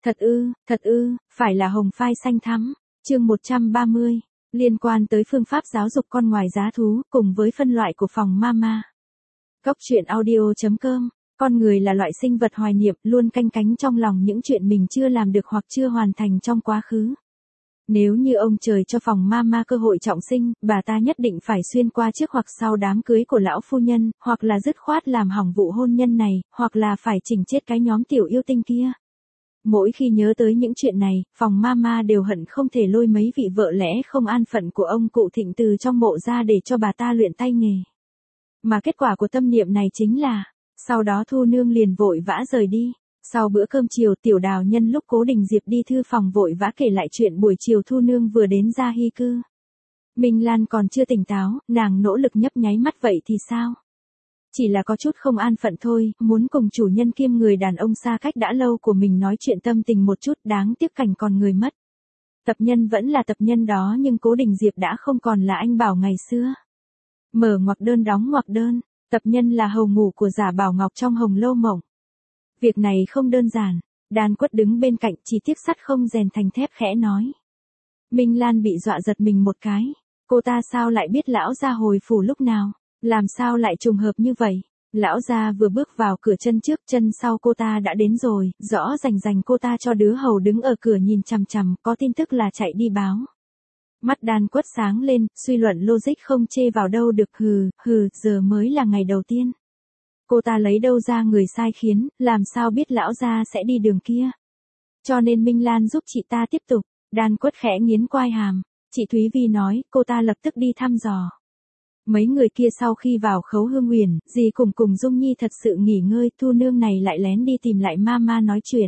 Thật ư, phải là hồng phai xanh thắm. Chương 130, liên quan tới phương pháp giáo dục con ngoài giá thú, cùng với phân loại của phòng mama. Góc truyện audio.com. Con người là loại sinh vật hoài niệm, luôn canh cánh trong lòng những chuyện mình chưa làm được hoặc chưa hoàn thành trong quá khứ. Nếu như ông trời cho phòng mama cơ hội trọng sinh, bà ta nhất định phải xuyên qua trước hoặc sau đám cưới của lão phu nhân, hoặc là dứt khoát làm hỏng vụ hôn nhân này, hoặc là phải chỉnh chết cái nhóm tiểu yêu tinh kia. Mỗi khi nhớ tới những chuyện này, phòng mama đều hận không thể lôi mấy vị vợ lẽ không an phận của ông cụ Thịnh từ trong mộ ra để cho bà ta luyện tay nghề. Mà kết quả của tâm niệm này chính là, sau đó Thu Nương liền vội vã rời đi. Sau bữa cơm chiều, Tiểu Đào nhân lúc Cố Đình Diệp đi thư phòng vội vã kể lại chuyện buổi chiều Thu Nương vừa đến Gia Hy cư. Minh Lan còn chưa tỉnh táo, nàng nỗ lực nhấp nháy mắt vậy thì sao? Chỉ là có chút không an phận thôi, muốn cùng chủ nhân kiêm người đàn ông xa cách đã lâu của mình nói chuyện tâm tình một chút, đáng tiếc cảnh còn người mất. Tập nhân vẫn là tập nhân đó nhưng Cố Đình Diệp đã không còn là anh Bảo ngày xưa. Mở ngoặc đơn đóng ngoặc đơn, tập nhân là hầu ngủ của Giả Bảo Ngọc trong Hồng Lâu Mộng. Việc này không đơn giản, Đan Quất đứng bên cạnh chỉ tiếc sắt không rèn thành thép khẽ nói. Minh Lan bị dọa giật mình một cái, cô ta sao lại biết lão gia hồi phủ lúc nào? Làm sao lại trùng hợp như vậy? Lão gia vừa bước vào cửa chân trước chân sau cô ta đã đến rồi, rõ rành cô ta cho đứa hầu đứng ở cửa nhìn chằm chằm, có tin tức là chạy đi báo. Mắt Đan Quất sáng lên, suy luận logic không chê vào đâu được, giờ mới là ngày đầu tiên. Cô ta lấy đâu ra người sai khiến, làm sao biết lão gia sẽ đi đường kia. Cho nên Minh Lan giúp chị ta tiếp tục. Đan Quất khẽ nghiến quai hàm. Chị Thúy Vi nói, cô ta lập tức đi thăm dò. Mấy người kia sau khi vào Khấu Hương Huyền, dì cùng Dung Nhi thật sự nghỉ ngơi, Thu Nương này lại lén đi tìm lại mama nói chuyện.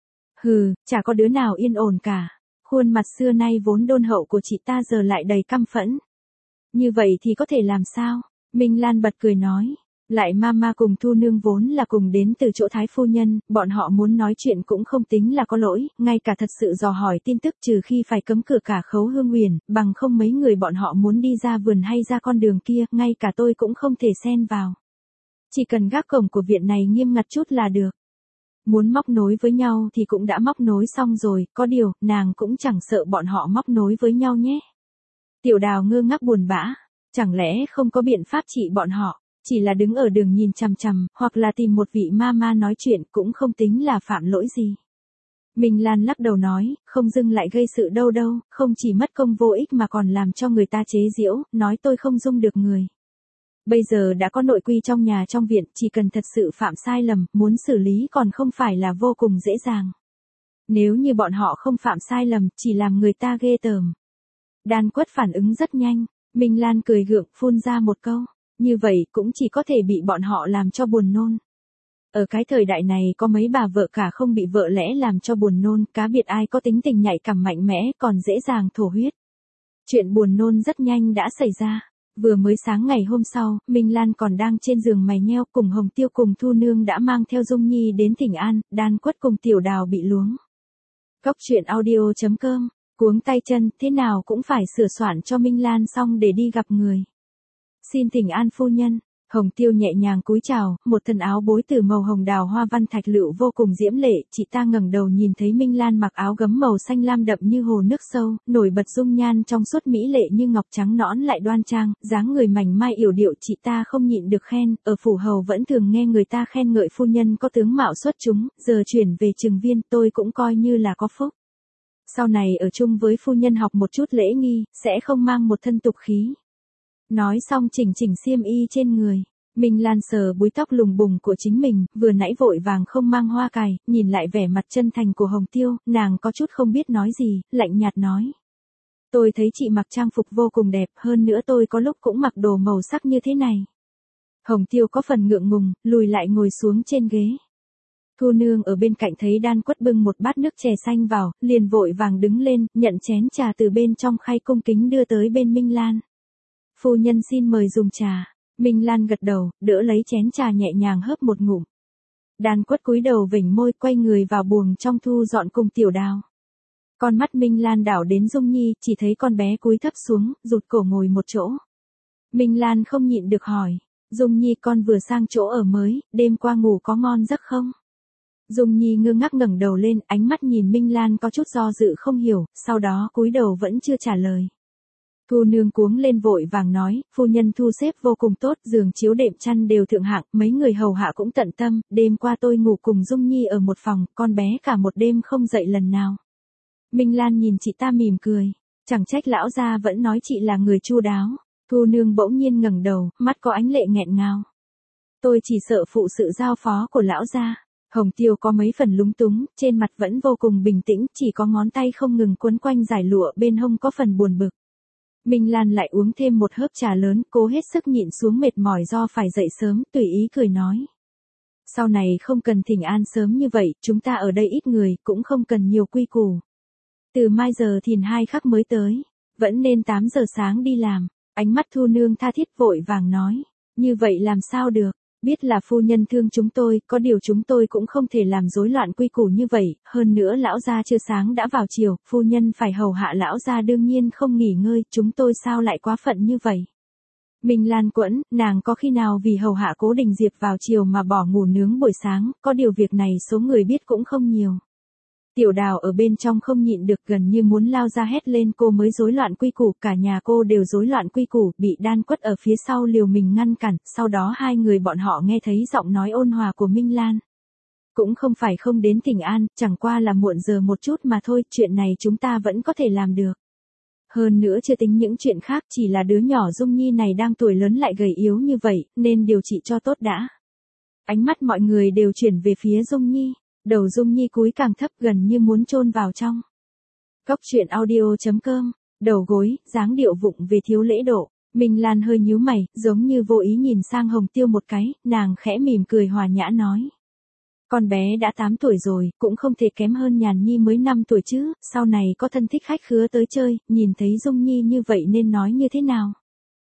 Chả có đứa nào yên ổn cả. Khuôn mặt xưa nay vốn đôn hậu của chị ta giờ lại đầy căm phẫn. Như vậy thì có thể làm sao? Minh Lan bật cười nói. Lại mama cùng Thu Nương vốn là cùng đến từ chỗ Thái phu nhân, bọn họ muốn nói chuyện cũng không tính là có lỗi, ngay cả thật sự dò hỏi tin tức trừ khi phải cấm cửa cả Khấu Hương Huyền, bằng không mấy người bọn họ muốn đi ra vườn hay ra con đường kia, ngay cả tôi cũng không thể xen vào. Chỉ cần gác cổng của viện này nghiêm ngặt chút là được. Muốn móc nối với nhau thì cũng đã móc nối xong rồi, có điều, nàng cũng chẳng sợ bọn họ móc nối với nhau nhé. Tiểu Đào ngơ ngác buồn bã, chẳng lẽ không có biện pháp trị bọn họ? Chỉ là đứng ở đường nhìn chằm chằm, hoặc là tìm một vị mama nói chuyện cũng không tính là phạm lỗi gì. Minh Lan lắc đầu nói, không dưng lại gây sự đâu, không chỉ mất công vô ích mà còn làm cho người ta chế giễu, nói tôi không dung được người. Bây giờ đã có nội quy trong nhà trong viện, chỉ cần thật sự phạm sai lầm, muốn xử lý còn không phải là vô cùng dễ dàng. Nếu như bọn họ không phạm sai lầm, chỉ làm người ta ghê tởm. Đan Quất phản ứng rất nhanh, Minh Lan cười gượng, phun ra một câu. Như vậy cũng chỉ có thể bị bọn họ làm cho buồn nôn. Ở cái thời đại này có mấy bà vợ cả không bị vợ lẽ làm cho buồn nôn, cá biệt ai có tính tình nhạy cảm mạnh mẽ còn dễ dàng thổ huyết. Chuyện buồn nôn rất nhanh đã xảy ra. Vừa mới sáng ngày hôm sau, Minh Lan còn đang trên giường mày nheo cùng Hồng Tiêu cùng Thu Nương đã mang theo Dung Nhi đến Thịnh An, Đan Quất cùng Tiểu Đào bị luống. Góc truyện audio.com, cuống tay chân, thế nào cũng phải sửa soạn cho Minh Lan xong để đi gặp người. Xin thỉnh an phu nhân. Hồng Tiêu nhẹ nhàng cúi chào, một thân áo bối từ màu hồng đào hoa văn thạch lựu vô cùng diễm lệ, chị ta ngẩng đầu nhìn thấy Minh Lan mặc áo gấm màu xanh lam đậm như hồ nước sâu, nổi bật dung nhan trong suốt mỹ lệ như ngọc trắng nõn lại đoan trang, dáng người mảnh mai yểu điệu, chị ta không nhịn được khen, ở phủ hầu vẫn thường nghe người ta khen ngợi phu nhân có tướng mạo xuất chúng, giờ chuyển về Trường Viên tôi cũng coi như là có phúc. Sau này ở chung với phu nhân học một chút lễ nghi, sẽ không mang một thân tục khí. Nói xong chỉnh xiêm y trên người, Minh Lan sờ búi tóc lùng bùng của chính mình, vừa nãy vội vàng không mang hoa cài, nhìn lại vẻ mặt chân thành của Hồng Tiêu, nàng có chút không biết nói gì, lạnh nhạt nói. Tôi thấy chị mặc trang phục vô cùng đẹp, hơn nữa tôi có lúc cũng mặc đồ màu sắc như thế này. Hồng Tiêu có phần ngượng ngùng, lùi lại ngồi xuống trên ghế. Thu Nương ở bên cạnh thấy Đan Quất bưng một bát nước chè xanh vào, liền vội vàng đứng lên, nhận chén trà từ bên trong khay cung kính đưa tới bên Minh Lan. Phu nhân xin mời dùng trà. Minh Lan gật đầu, đỡ lấy chén trà nhẹ nhàng hớp một ngụm. Đan Quất cúi đầu vểnh môi quay người vào buồng trong thu dọn cùng Tiểu Đào. Con mắt Minh Lan đảo đến Dung Nhi, chỉ thấy con bé cúi thấp xuống, rụt cổ ngồi một chỗ. Minh Lan không nhịn được hỏi, Dung Nhi con vừa sang chỗ ở mới, đêm qua ngủ có ngon giấc không? Dung Nhi ngơ ngác ngẩng đầu lên, ánh mắt nhìn Minh Lan có chút do dự không hiểu, sau đó cúi đầu vẫn chưa trả lời. Thu nương cuống lên vội vàng nói, phu nhân thu xếp vô cùng tốt, giường chiếu đệm chăn đều thượng hạng, mấy người hầu hạ cũng tận tâm, đêm qua tôi ngủ cùng Dung Nhi ở một phòng, con bé cả một đêm không dậy lần nào. Minh Lan nhìn chị ta mỉm cười, chẳng trách lão gia vẫn nói chị là người chu đáo. Thu nương bỗng nhiên ngẩng đầu, mắt có ánh lệ nghẹn ngào. Tôi chỉ sợ phụ sự giao phó của lão gia. Hồng Tiêu có mấy phần lúng túng, trên mặt vẫn vô cùng bình tĩnh, chỉ có ngón tay không ngừng quấn quanh dải lụa bên hông có phần buồn bực. Minh Lan lại uống thêm một hớp trà lớn, cố hết sức nhịn xuống mệt mỏi do phải dậy sớm, tùy ý cười nói. Sau này không cần thỉnh an sớm như vậy, chúng ta ở đây ít người, cũng không cần nhiều quy củ. Từ mai giờ thìn 2 khắc mới tới, vẫn nên 8 giờ sáng đi làm. Ánh mắt Thu nương tha thiết vội vàng nói, như vậy làm sao được, biết là phu nhân thương chúng tôi, có điều chúng tôi cũng không thể làm rối loạn quy củ như vậy, hơn nữa lão gia chưa sáng đã vào chiều, phu nhân phải hầu hạ lão gia đương nhiên không nghỉ ngơi, chúng tôi sao lại quá phận như vậy. Minh Lan quẫn, nàng có khi nào vì hầu hạ Cố Đình Diệp vào chiều mà bỏ ngủ nướng buổi sáng, có điều việc này số người biết cũng không nhiều. Tiểu Đào ở bên trong không nhịn được, gần như muốn lao ra hét lên, cô mới rối loạn quy củ, cả nhà cô đều rối loạn quy củ, bị Đan Quất ở phía sau liều mình ngăn cản, sau đó hai người bọn họ nghe thấy giọng nói ôn hòa của Minh Lan. Cũng không phải không đến thỉnh an, chẳng qua là muộn giờ một chút mà thôi, chuyện này chúng ta vẫn có thể làm được. Hơn nữa chưa tính những chuyện khác, chỉ là đứa nhỏ Dung Nhi này đang tuổi lớn lại gầy yếu như vậy, nên điều trị cho tốt đã. Ánh mắt mọi người đều chuyển về phía Dung Nhi. Đầu Dung Nhi cúi càng thấp, gần như muốn chôn vào trong. Góc truyện audio.com, đầu gối, dáng điệu vụng về thiếu lễ độ. Minh Lan hơi nhíu mày, giống như vô ý nhìn sang Hồng Tiêu một cái, nàng khẽ mỉm cười hòa nhã nói. Con bé đã 8 tuổi rồi, cũng không thể kém hơn Nhàn Nhi mới 5 tuổi chứ, sau này có thân thích khách khứa tới chơi, nhìn thấy Dung Nhi như vậy nên nói như thế nào.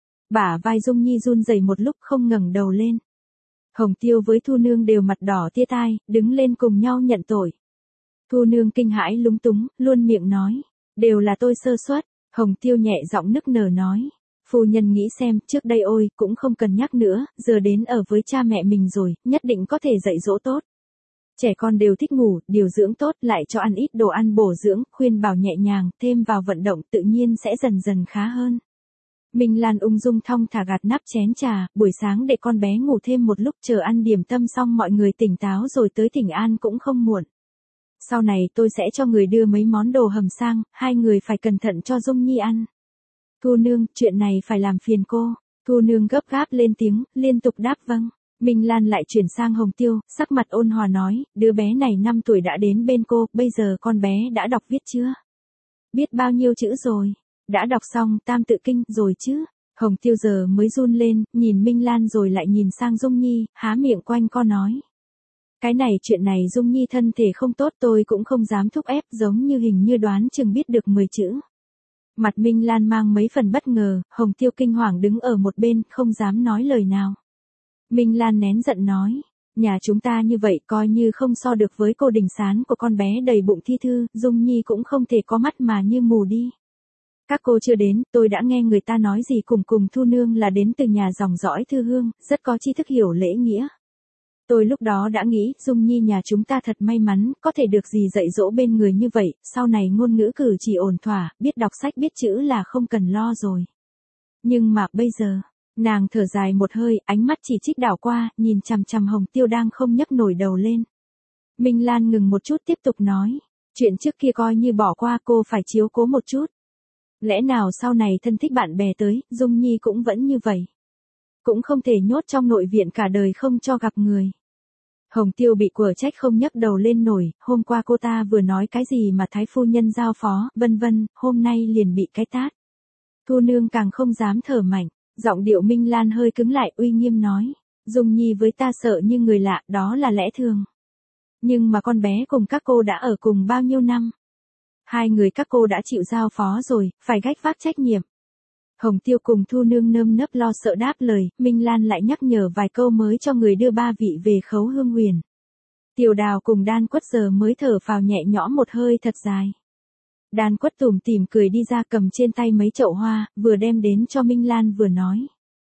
Bả vai Dung Nhi run rẩy một lúc không ngẩng đầu lên. Hồng Tiêu với Thu nương đều mặt đỏ tia tai, đứng lên cùng nhau nhận tội. Thu nương kinh hãi lúng túng, luôn miệng nói, đều là tôi sơ suất. Hồng Tiêu nhẹ giọng nức nở nói, phu nhân nghĩ xem, trước đây ôi, cũng không cần nhắc nữa, giờ đến ở với cha mẹ mình rồi, nhất định có thể dạy dỗ tốt. Trẻ con đều thích ngủ, điều dưỡng tốt, lại cho ăn ít đồ ăn bổ dưỡng, khuyên bảo nhẹ nhàng, thêm vào vận động tự nhiên sẽ dần dần khá hơn. Minh Lan ung dung thong thả gạt nắp chén trà, buổi sáng để con bé ngủ thêm một lúc, chờ ăn điểm tâm xong mọi người tỉnh táo rồi tới thỉnh an cũng không muộn. Sau này tôi sẽ cho người đưa mấy món đồ hầm sang, hai người phải cẩn thận cho Dung Nhi ăn. Thu nương, chuyện này phải làm phiền cô. Thu nương gấp gáp lên tiếng, liên tục đáp vâng. Minh Lan lại chuyển sang Hồng Tiêu, sắc mặt ôn hòa nói, đứa bé này 5 tuổi đã đến bên cô, bây giờ con bé đã đọc viết chưa? Biết bao nhiêu chữ rồi? Đã đọc xong Tam Tự Kinh rồi chứ? Hồng Tiêu giờ mới run lên, nhìn Minh Lan rồi lại nhìn sang Dung Nhi, há miệng quanh co nói. Cái này chuyện này Dung Nhi thân thể không tốt, tôi cũng không dám thúc ép, giống như hình như đoán chừng biết được 10 chữ. Mặt Minh Lan mang mấy phần bất ngờ, Hồng Tiêu kinh hoàng đứng ở một bên, không dám nói lời nào. Minh Lan nén giận nói, nhà chúng ta như vậy coi như không so được với cô Đình Sán của con bé đầy bụng thi thư, Dung Nhi cũng không thể có mắt mà như mù đi. Các cô chưa đến, tôi đã nghe người ta nói gì cùng Thu nương là đến từ nhà dòng dõi thư hương, rất có tri thức hiểu lễ nghĩa. Tôi lúc đó đã nghĩ, Dung Nhi nhà chúng ta thật may mắn, có thể được gì dạy dỗ bên người như vậy, sau này ngôn ngữ cử chỉ ổn thỏa, biết đọc sách biết chữ là không cần lo rồi. Nhưng mà bây giờ, nàng thở dài một hơi, ánh mắt chỉ trích đảo qua, nhìn chằm chằm Hồng Tiêu đang không nhấc nổi đầu lên. Minh Lan ngừng một chút tiếp tục nói, chuyện trước kia coi như bỏ qua, cô phải chiếu cố một chút. Lẽ nào sau này thân thích bạn bè tới, Dung Nhi cũng vẫn như vậy. Cũng không thể nhốt trong nội viện cả đời không cho gặp người. Hồng Tiêu bị quở trách không nhấc đầu lên nổi, hôm qua cô ta vừa nói cái gì mà thái phu nhân giao phó, vân vân, hôm nay liền bị cái tát. Thu nương càng không dám thở mạnh, giọng điệu Minh Lan hơi cứng lại, uy nghiêm nói, Dung Nhi với ta sợ như người lạ, đó là lẽ thường. Nhưng mà con bé cùng các cô đã ở cùng bao nhiêu năm? Hai người các cô đã chịu giao phó rồi, phải gánh vác trách nhiệm. Hồng Tiêu cùng Thu nương nơm nớp lo sợ đáp lời, Minh Lan lại nhắc nhở vài câu mới cho người đưa ba vị về khấu hương huyền. Tiểu Đào cùng Đan Quất giờ mới thở phào nhẹ nhõm một hơi thật dài. Đan Quất tủm tỉm cười đi ra cầm trên tay mấy chậu hoa, vừa đem đến cho Minh Lan vừa nói.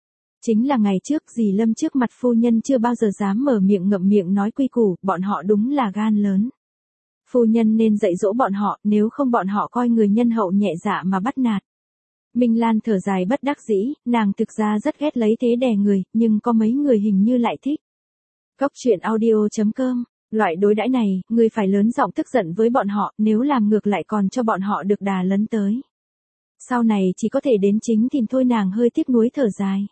Chính là ngày trước dì Lâm trước mặt phu nhân chưa bao giờ dám mở miệng ngậm miệng nói quy củ, bọn họ đúng là gan lớn. Phu nhân nên dạy dỗ bọn họ, nếu không bọn họ coi người nhân hậu nhẹ dạ mà bắt nạt. Minh Lan thở dài bất đắc dĩ, nàng thực ra rất ghét lấy thế đè người, nhưng có mấy người hình như lại thích. Cốc truyện audio.com, loại đối đãi này, người phải lớn giọng tức giận với bọn họ, nếu làm ngược lại còn cho bọn họ được đà lấn tới. Sau này chỉ có thể đến chính thì thôi, nàng hơi tiếc nuối thở dài.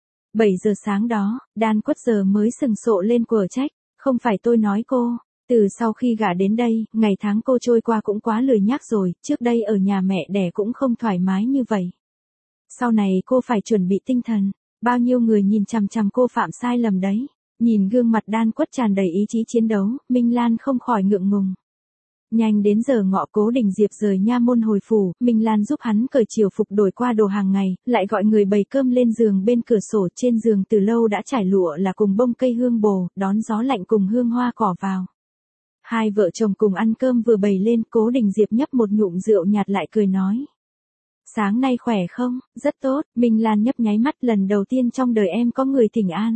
7 giờ sáng đó, Đan Quất giờ mới sừng sộ lên quở trách, không phải tôi nói cô, từ sau khi gả đến đây, ngày tháng cô trôi qua cũng quá lười nhác rồi, trước đây ở nhà mẹ đẻ cũng không thoải mái như vậy. Sau này cô phải chuẩn bị tinh thần, bao nhiêu người nhìn chằm chằm cô phạm sai lầm đấy. Nhìn gương mặt Đan Quất tràn đầy ý chí chiến đấu, Minh Lan không khỏi ngượng ngùng. Nhanh đến giờ ngọ, Cố Đình Diệp rời nha môn hồi phủ, Minh Lan giúp hắn cởi chiều phục đổi qua đồ hàng ngày, lại gọi người bày cơm lên giường bên cửa sổ, trên giường từ lâu đã trải lụa là cùng bông cây hương bồ, đón gió lạnh cùng hương hoa cỏ vào. Hai vợ chồng cùng ăn cơm vừa bày lên, Cố Đình Diệp nhấp một nhụm rượu nhạt lại cười nói. Sáng nay khỏe không? Rất tốt, Minh Lan nhấp nháy mắt, lần đầu tiên trong đời em có người thỉnh an.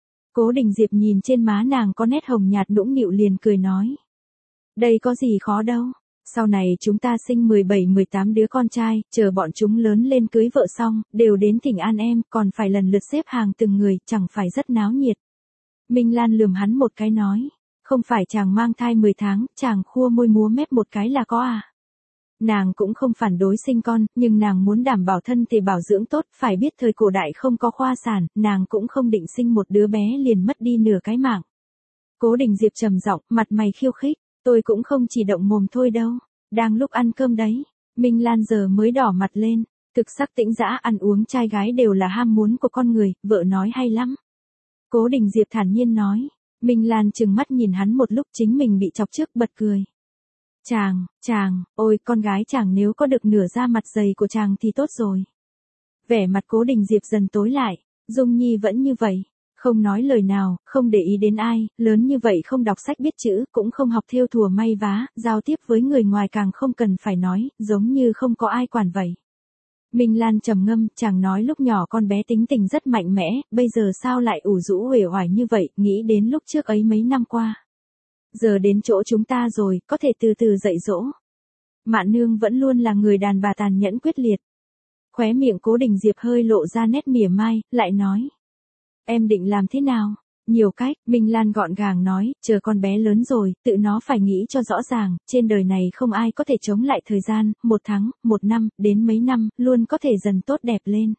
Cố Đình Diệp nhìn trên má nàng có nét hồng nhạt nũng nịu liền cười nói. Đây có gì khó đâu, sau này chúng ta sinh 17-18 đứa con trai, chờ bọn chúng lớn lên cưới vợ xong, đều đến thỉnh an em, còn phải lần lượt xếp hàng từng người, chẳng phải rất náo nhiệt. Minh Lan lườm hắn một cái nói, không phải chàng mang thai 10 tháng, chàng khua môi múa mép một cái là có à. Nàng cũng không phản đối sinh con, nhưng nàng muốn đảm bảo thân thể bảo dưỡng tốt, phải biết thời cổ đại không có khoa sản, nàng cũng không định sinh một đứa bé liền mất đi nửa cái mạng. Cố Đình Diệp trầm giọng, mặt mày khiêu khích, tôi cũng không chỉ động mồm thôi đâu, đang lúc ăn cơm đấy. Minh Lan giờ mới đỏ mặt lên, thực sắc tĩnh dã, ăn uống trai gái đều là ham muốn của con người, vợ nói hay lắm. Cố Đình Diệp thản nhiên nói, Minh Lan trừng mắt nhìn hắn một lúc, chính mình bị chọc trước bật cười. Chàng, ôi con gái chàng nếu có được nửa da mặt dày của chàng thì tốt rồi. Vẻ mặt Cố Đình Diệp dần tối lại, Dung Nhi vẫn như vậy, không nói lời nào, không để ý đến ai, lớn như vậy không đọc sách biết chữ, cũng không học thêu thùa may vá, giao tiếp với người ngoài càng không cần phải nói, giống như không có ai quản vậy. Minh Lan trầm ngâm, chàng nói lúc nhỏ con bé tính tình rất mạnh mẽ, bây giờ sao lại ủ rũ uể oải như vậy, nghĩ đến lúc trước ấy mấy năm qua. Giờ đến chỗ chúng ta rồi, có thể từ từ dạy dỗ. Mạn nương vẫn luôn là người đàn bà tàn nhẫn quyết liệt. Khóe miệng Cố Đình Diệp hơi lộ ra nét mỉa mai, lại nói. Em định làm thế nào? Nhiều cách, Minh Lan gọn gàng nói, chờ con bé lớn rồi, tự nó phải nghĩ cho rõ ràng, trên đời này không ai có thể chống lại thời gian, 1 tháng, 1 năm, đến mấy năm, luôn có thể dần tốt đẹp lên.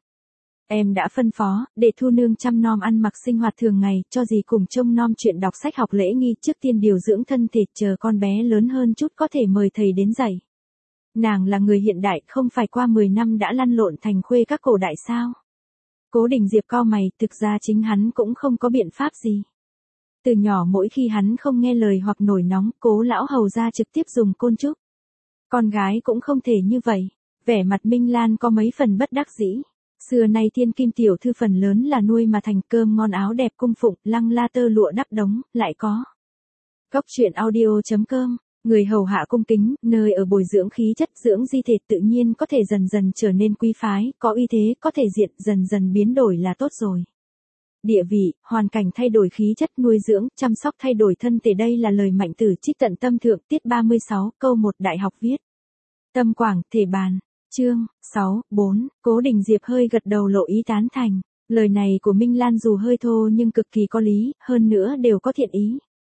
Em đã phân phó, để Thu Nương chăm nom ăn mặc sinh hoạt thường ngày, cho dì cùng trông nom chuyện đọc sách học lễ nghi, trước tiên điều dưỡng thân thể, chờ con bé lớn hơn chút có thể mời thầy đến dạy. Nàng là người hiện đại, không phải qua 10 năm đã lăn lộn thành khuê các cổ đại sao? Cố Đình Diệp cau mày, thực ra chính hắn cũng không có biện pháp gì. Từ nhỏ mỗi khi hắn không nghe lời hoặc nổi nóng, Cố lão hầu ra trực tiếp dùng côn trúc. Con gái cũng không thể như vậy. Vẻ mặt Minh Lan có mấy phần bất đắc dĩ. Xưa nay thiên kim tiểu thư phần lớn là nuôi mà thành, cơm ngon áo đẹp cung phụng, lăng la tơ lụa đắp đống, lại có. Cốc truyện audio.com, người hầu hạ cung kính, nơi ở bồi dưỡng khí chất, dưỡng di thể, tự nhiên có thể dần dần trở nên quý phái, có uy thế, có thể diện, dần dần biến đổi là tốt rồi. Địa vị, hoàn cảnh thay đổi khí chất, nuôi dưỡng, chăm sóc thay đổi thân thể, đây là lời Mạnh Tử trích tận tâm thượng, tiết 36, câu 1 đại học viết. Tâm Quảng, thể bàn. Chương 6-4, Cố Đình Diệp hơi gật đầu lộ ý tán thành. Lời này của Minh Lan dù hơi thô nhưng cực kỳ có lý, hơn nữa đều có thiện ý.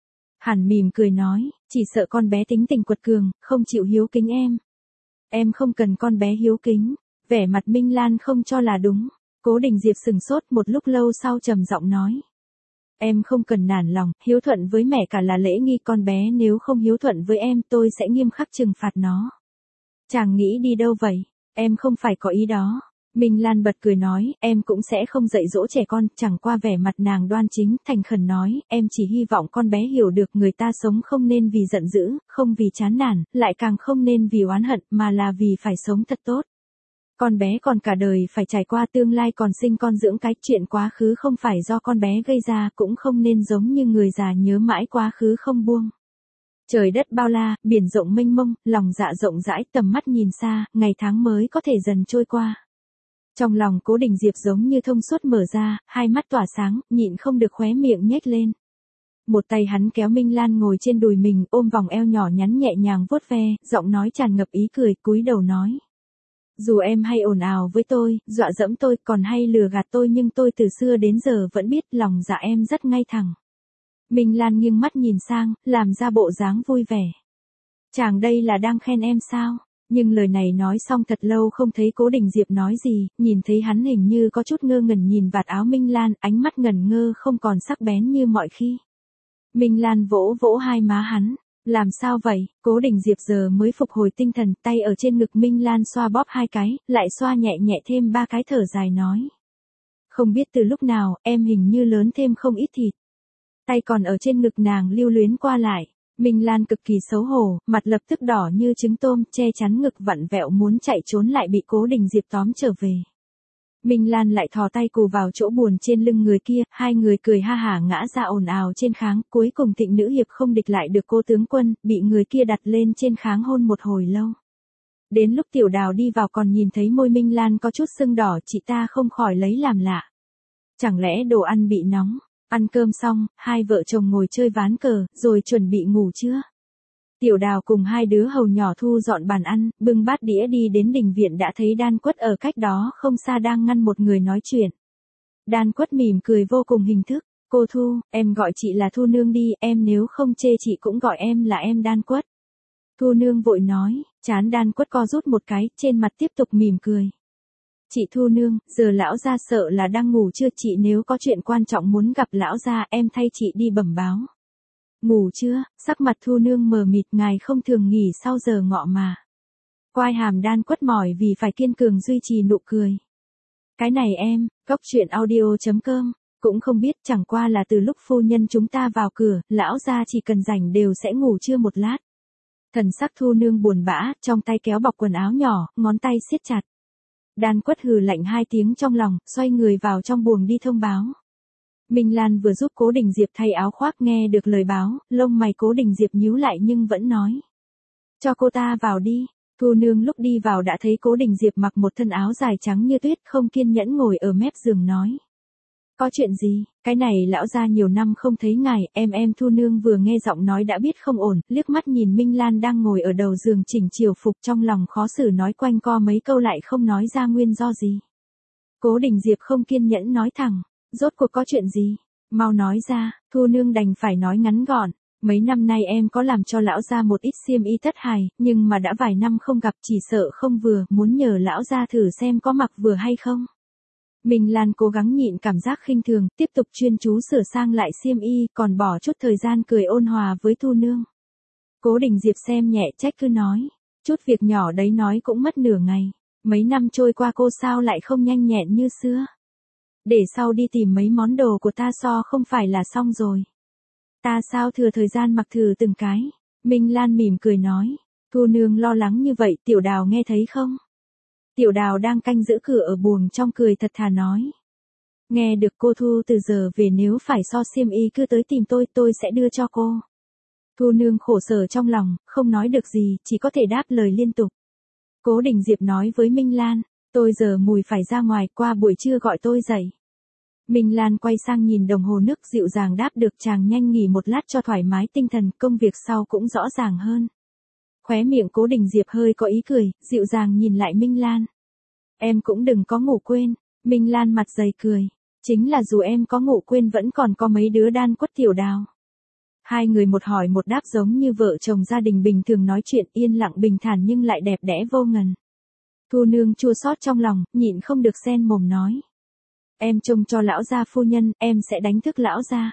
Hắn mỉm cười nói, chỉ sợ con bé tính tình quật cường, không chịu hiếu kính em. Em không cần con bé hiếu kính. Vẻ mặt Minh Lan không cho là đúng. Cố Đình Diệp sừng sốt một lúc lâu sau trầm giọng nói. Em không cần nản lòng, hiếu thuận với mẹ cả là lễ nghi, con bé nếu không hiếu thuận với em tôi sẽ nghiêm khắc trừng phạt nó. Chàng nghĩ đi đâu vậy? Em không phải có ý đó. Minh Lan bật cười nói, em cũng sẽ không dạy dỗ trẻ con, chẳng qua vẻ mặt nàng đoan chính, thành khẩn nói, em chỉ hy vọng con bé hiểu được người ta sống không nên vì giận dữ, không vì chán nản, lại càng không nên vì oán hận, mà là vì phải sống thật tốt. Con bé còn cả đời phải trải qua, tương lai còn sinh con dưỡng cái, chuyện quá khứ không phải do con bé gây ra, cũng không nên giống như người già nhớ mãi quá khứ không buông. Trời đất bao la, biển rộng mênh mông, lòng dạ rộng rãi, tầm mắt nhìn xa, ngày tháng mới có thể dần trôi qua. Trong lòng Cố Đình Diệp giống như thông suốt mở ra, hai mắt tỏa sáng, nhịn không được khóe miệng nhếch lên. Một tay hắn kéo Minh Lan ngồi trên đùi mình, ôm vòng eo nhỏ nhắn nhẹ nhàng vuốt ve, giọng nói tràn ngập ý cười, cúi đầu nói. Dù em hay ồn ào với tôi, dọa dẫm tôi, còn hay lừa gạt tôi, nhưng tôi từ xưa đến giờ vẫn biết lòng dạ em rất ngay thẳng. Minh Lan nghiêng mắt nhìn sang, làm ra bộ dáng vui vẻ. Chàng đây là đang khen em sao? Nhưng lời này nói xong thật lâu không thấy Cố Đình Diệp nói gì, nhìn thấy hắn hình như có chút ngơ ngẩn nhìn vạt áo Minh Lan, ánh mắt ngẩn ngơ không còn sắc bén như mọi khi. Minh Lan vỗ vỗ hai má hắn. Làm sao vậy? Cố Đình Diệp giờ mới phục hồi tinh thần, tay ở trên ngực Minh Lan xoa bóp hai cái, lại xoa nhẹ nhẹ thêm ba cái, thở dài nói. Không biết từ lúc nào, em hình như lớn thêm không ít thịt. Tay còn ở trên ngực nàng lưu luyến qua lại. Minh Lan cực kỳ xấu hổ, mặt lập tức đỏ như trứng tôm, che chắn ngực vặn vẹo muốn chạy trốn lại bị Cố Đình Diệp tóm trở về. Minh Lan lại thò tay cù vào chỗ buồn trên lưng người kia, hai người cười ha hả ngã ra ồn ào trên kháng, cuối cùng Thịnh nữ hiệp không địch lại được Cố tướng quân, bị người kia đặt lên trên kháng hôn một hồi lâu. Đến lúc Tiểu Đào đi vào còn nhìn thấy môi Minh Lan có chút sưng đỏ, chị ta không khỏi lấy làm lạ. Chẳng lẽ đồ ăn bị nóng? Ăn cơm xong, hai vợ chồng ngồi chơi ván cờ, rồi chuẩn bị ngủ chưa? Tiểu Đào cùng hai đứa hầu nhỏ thu dọn bàn ăn, bưng bát đĩa đi đến đình viện đã thấy Đan Quất ở cách đó không xa đang ngăn một người nói chuyện. Đan Quất mỉm cười vô cùng hình thức, cô Thu, em gọi chị là Thu Nương đi, em nếu không chê chị cũng gọi em là em Đan Quất. Thu Nương vội nói, trán Đan Quất co rút một cái, trên mặt tiếp tục mỉm cười. Chị Thu Nương, giờ lão gia sợ là đang ngủ chưa, chị nếu có chuyện quan trọng muốn gặp lão gia em thay chị đi bẩm báo. Ngủ chưa? Sắc mặt Thu Nương mờ mịt, ngài không thường nghỉ sau giờ ngọ mà. Quai hàm Đan Quất mỏi vì phải kiên cường duy trì nụ cười. Cái này em, Cốc Truyện Audio.com, cũng không biết, chẳng qua là từ lúc phu nhân chúng ta vào cửa, lão gia chỉ cần rảnh đều sẽ ngủ trưa một lát. Thần sắc Thu Nương buồn bã, trong tay kéo bọc quần áo nhỏ, ngón tay siết chặt. Đan Quất hừ lạnh hai tiếng trong lòng, xoay người vào trong buồng đi thông báo. Minh Lan vừa giúp Cố Đình Diệp thay áo khoác, nghe được lời báo, lông mày Cố Đình Diệp nhíu lại nhưng vẫn nói. Cho cô ta vào đi. Thu Nương lúc đi vào đã thấy Cố Đình Diệp mặc một thân áo dài trắng như tuyết, không kiên nhẫn ngồi ở mép giường nói. Có chuyện gì? Cái này lão gia nhiều năm không thấy ngài, em Thu Nương vừa nghe giọng nói đã biết không ổn, liếc mắt nhìn Minh Lan đang ngồi ở đầu giường chỉnh chiều phục, trong lòng khó xử nói quanh co mấy câu lại không nói ra nguyên do gì. Cố Đình Diệp không kiên nhẫn nói thẳng, rốt cuộc có chuyện gì? Mau nói ra. Thu Nương đành phải nói ngắn gọn. Mấy năm nay em có làm cho lão gia một ít xiêm y thất hài, nhưng mà đã vài năm không gặp chỉ sợ không vừa, muốn nhờ lão gia thử xem có mặc vừa hay không. Minh Lan cố gắng nhịn cảm giác khinh thường, tiếp tục chuyên chú sửa sang lại xiêm y, còn bỏ chút thời gian cười ôn hòa với Thu Nương. Cố Đình Diệp xem nhẹ trách cứ nói, chút việc nhỏ đấy nói cũng mất nửa ngày, mấy năm trôi qua cô sao lại không nhanh nhẹn như xưa. Để sau đi tìm mấy món đồ của ta so không phải là xong rồi. Ta sao thừa thời gian mặc thử từng cái. Minh Lan mỉm cười nói, Thu Nương lo lắng như vậy, Tiểu Đào nghe thấy không? Tiểu Đào đang canh giữ cửa ở buồng trong cười thật thà nói. Nghe được cô Thu từ giờ về nếu phải so xiêm y cứ tới tìm tôi sẽ đưa cho cô. Thu Nương khổ sở trong lòng, không nói được gì, chỉ có thể đáp lời liên tục. Cố Đình Diệp nói với Minh Lan, tôi giờ mùi phải ra ngoài, qua buổi trưa gọi tôi dậy. Minh Lan quay sang nhìn đồng hồ nước, dịu dàng đáp được, chàng nhanh nghỉ một lát cho thoải mái tinh thần, công việc sau cũng rõ ràng hơn. Khóe miệng Cố Đình Diệp hơi có ý cười, dịu dàng nhìn lại Minh Lan. Em cũng đừng có ngủ quên. Minh Lan mặt dày cười. Chính là dù em có ngủ quên vẫn còn có mấy đứa Đan Quất Tiểu Đào. Hai người một hỏi một đáp giống như vợ chồng gia đình bình thường nói chuyện, yên lặng bình thản nhưng lại đẹp đẽ vô ngần. Thu Nương chua xót trong lòng, nhịn không được xen mồm nói. Em trông cho lão gia phu nhân, em sẽ đánh thức lão gia.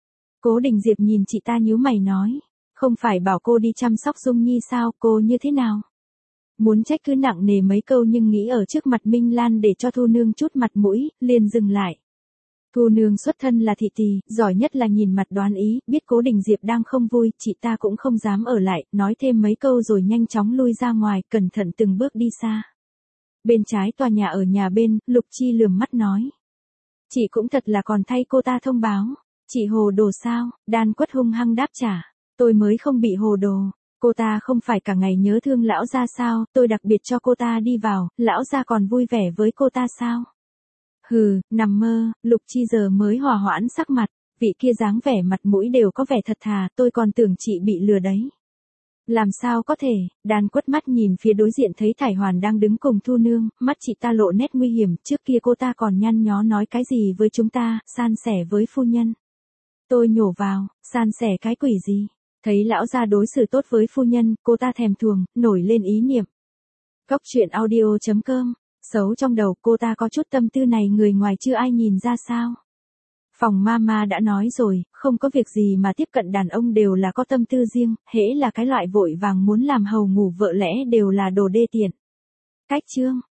Cố Đình Diệp nhìn chị ta nhíu mày nói. Không phải bảo cô đi chăm sóc Dung Nhi sao, cô như thế nào? Muốn trách cứ nặng nề mấy câu nhưng nghĩ ở trước mặt Minh Lan để cho Thu Nương chút mặt mũi, liền dừng lại. Thu Nương xuất thân là thị tỳ, giỏi nhất là nhìn mặt đoán ý, biết Cố Đình Diệp đang không vui, chị ta cũng không dám ở lại, nói thêm mấy câu rồi nhanh chóng lui ra ngoài, cẩn thận từng bước đi xa. Bên trái tòa nhà ở nhà bên, Lục Chi lườm mắt nói. Chị cũng thật là còn thay cô ta thông báo. Chị hồ đồ sao? Đan Quất hung hăng đáp trả. Tôi mới không bị hồ đồ. Cô ta không phải cả ngày nhớ thương lão gia sao, tôi đặc biệt cho cô ta đi vào, lão gia còn vui vẻ với cô ta sao? Hừ, nằm mơ, Lục Chi giờ mới hòa hoãn sắc mặt, vị kia dáng vẻ mặt mũi đều có vẻ thật thà, tôi còn tưởng chị bị lừa đấy. Làm sao có thể, Đan quất mắt nhìn phía đối diện thấy Thải Hoàn đang đứng cùng Thu Nương, mắt chị ta lộ nét nguy hiểm, trước kia cô ta còn nhăn nhó nói cái gì với chúng ta, san sẻ với phu nhân. Tôi nhổ vào, san sẻ cái quỷ gì, thấy lão gia đối xử tốt với phu nhân, cô ta thèm thuồng, nổi lên ý niệm. Cốc truyện audio.com, xấu trong đầu cô ta có chút tâm tư này người ngoài chưa ai nhìn ra sao. Phòng Mama đã nói rồi, không có việc gì mà tiếp cận đàn ông đều là có tâm tư riêng, hễ là cái loại vội vàng muốn làm hầu ngủ vợ lẽ đều là đồ đê tiện. Cách chương